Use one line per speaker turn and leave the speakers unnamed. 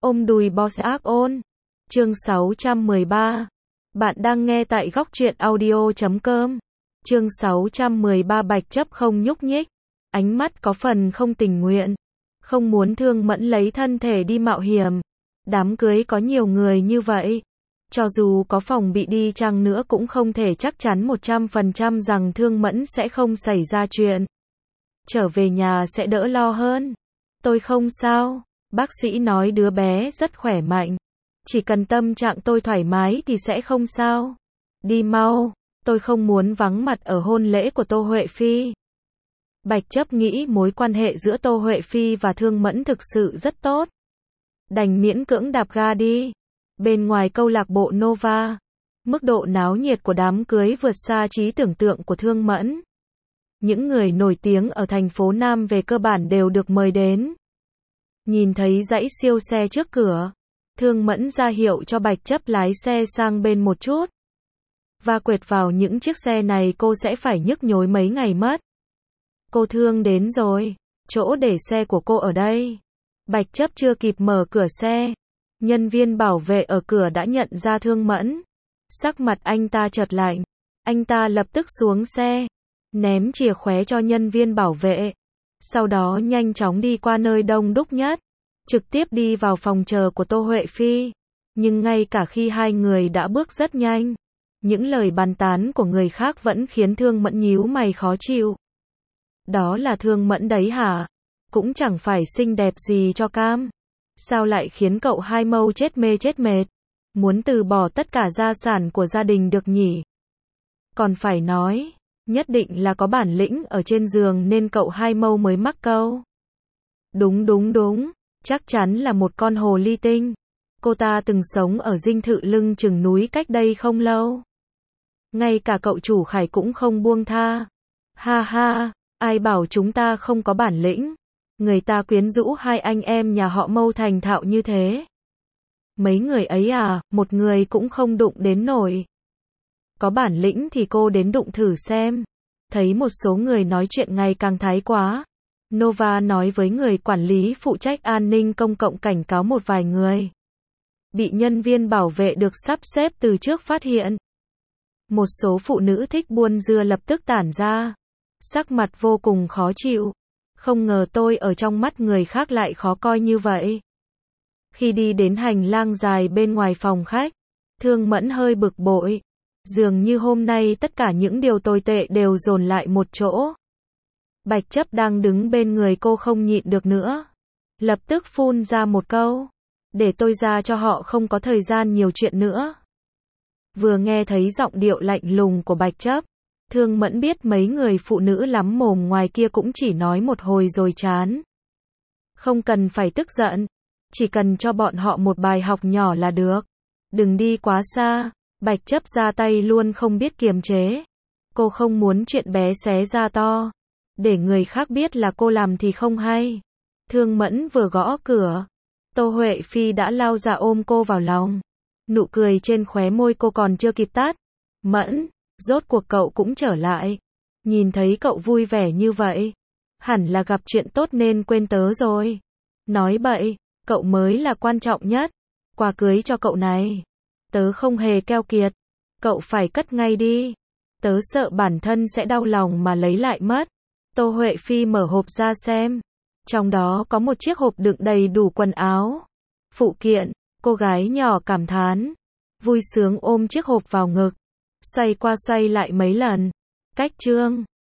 Ôm đùi boss ác ôn. Chương 613. Bạn đang nghe tại góc truyện audio.com. Chương 613 Bạch chấp không nhúc nhích. Ánh mắt có phần không tình nguyện. Không muốn Thương Mẫn lấy thân thể đi mạo hiểm. Đám cưới có nhiều người như vậy. Cho dù có phòng bị đi chăng nữa cũng không thể chắc chắn 100% rằng Thương Mẫn sẽ không xảy ra chuyện. Trở về nhà sẽ đỡ lo hơn. Tôi không sao. Bác sĩ nói đứa bé rất khỏe mạnh. Chỉ cần tâm trạng tôi thoải mái thì sẽ không sao. Đi mau, tôi không muốn vắng mặt ở hôn lễ của Tô Huệ Phi. Bạch chấp nghĩ mối quan hệ giữa Tô Huệ Phi và Thương Mẫn thực sự rất tốt. Đành miễn cưỡng đạp ga đi. Bên ngoài câu lạc bộ Nova, mức độ náo nhiệt của đám cưới vượt xa trí tưởng tượng của Thương Mẫn. Những người nổi tiếng ở thành phố Nam về cơ bản đều được mời đến. Nhìn thấy dãy siêu xe trước cửa, Thương Mẫn ra hiệu cho Bạch chấp lái xe sang bên một chút. Và quệt vào những chiếc xe này cô sẽ phải nhức nhối mấy ngày mất. Cô Thương đến rồi, chỗ để xe của cô ở đây. Bạch chấp chưa kịp mở cửa xe. Nhân viên bảo vệ ở cửa đã nhận ra Thương Mẫn. Sắc mặt anh ta chợt lạnh. Anh ta lập tức xuống xe, ném chìa khóe cho nhân viên bảo vệ. Sau đó nhanh chóng đi qua nơi đông đúc nhất, trực tiếp đi vào phòng chờ của Tô Huệ Phi. Nhưng ngay cả khi hai người đã bước rất nhanh, những lời bàn tán của người khác vẫn khiến Thương Mẫn nhíu mày khó chịu. Đó là Thương Mẫn đấy hả? Cũng chẳng phải xinh đẹp gì cho cam. Sao lại khiến cậu hai mâu chết mê chết mệt? Muốn từ bỏ tất cả gia sản của gia đình được nhỉ? Còn phải nói, nhất định là có bản lĩnh ở trên giường nên cậu hai mâu mới mắc câu. Đúng, chắc chắn là một con hồ ly tinh. Cô ta từng sống ở dinh thự lưng chừng núi cách đây không lâu. Ngay cả cậu chủ Khải cũng không buông tha. Ha ha, ai bảo chúng ta không có bản lĩnh. Người ta quyến rũ hai anh em nhà họ Mâu thành thạo như thế. Mấy người ấy à, một người cũng không đụng đến nổi. Có bản lĩnh thì cô đến đụng thử xem. Thấy một số người nói chuyện ngày càng thái quá. Nova nói với người quản lý phụ trách an ninh công cộng cảnh cáo một vài người. Bị nhân viên bảo vệ được sắp xếp từ trước phát hiện. Một số phụ nữ thích buôn dưa lập tức tản ra. Sắc mặt vô cùng khó chịu. Không ngờ tôi ở trong mắt người khác lại khó coi như vậy. Khi đi đến hành lang dài bên ngoài phòng khách, Thương Mẫn hơi bực bội. Dường như hôm nay tất cả những điều tồi tệ đều dồn lại một chỗ. Bạch chấp đang đứng bên người cô không nhịn được nữa. Lập tức phun ra một câu. Để tôi ra cho họ không có thời gian nhiều chuyện nữa. Vừa nghe thấy giọng điệu lạnh lùng của Bạch chấp, Thương Mẫn biết mấy người phụ nữ lắm mồm ngoài kia cũng chỉ nói một hồi rồi chán. Không cần phải tức giận. Chỉ cần cho bọn họ một bài học nhỏ là được. Đừng đi quá xa. Bạch chấp ra tay luôn không biết kiềm chế. Cô không muốn chuyện bé xé ra to. Để người khác biết là cô làm thì không hay. Thương Mẫn vừa gõ cửa, Tô Huệ Phi đã lao ra ôm cô vào lòng. Nụ cười trên khóe môi cô còn chưa kịp tắt. Mẫn, rốt cuộc cậu cũng trở lại. Nhìn thấy cậu vui vẻ như vậy, hẳn là gặp chuyện tốt nên quên tớ rồi. Nói bậy, cậu mới là quan trọng nhất. Quà cưới cho cậu này, tớ không hề keo kiệt. Cậu phải cất ngay đi. Tớ sợ bản thân sẽ đau lòng mà lấy lại mất. Tô Huệ Phi mở hộp ra xem. Trong đó có một chiếc hộp đựng đầy đủ quần áo, phụ kiện. Cô gái nhỏ cảm thán, vui sướng ôm chiếc hộp vào ngực, xoay qua xoay lại mấy lần. Cách chương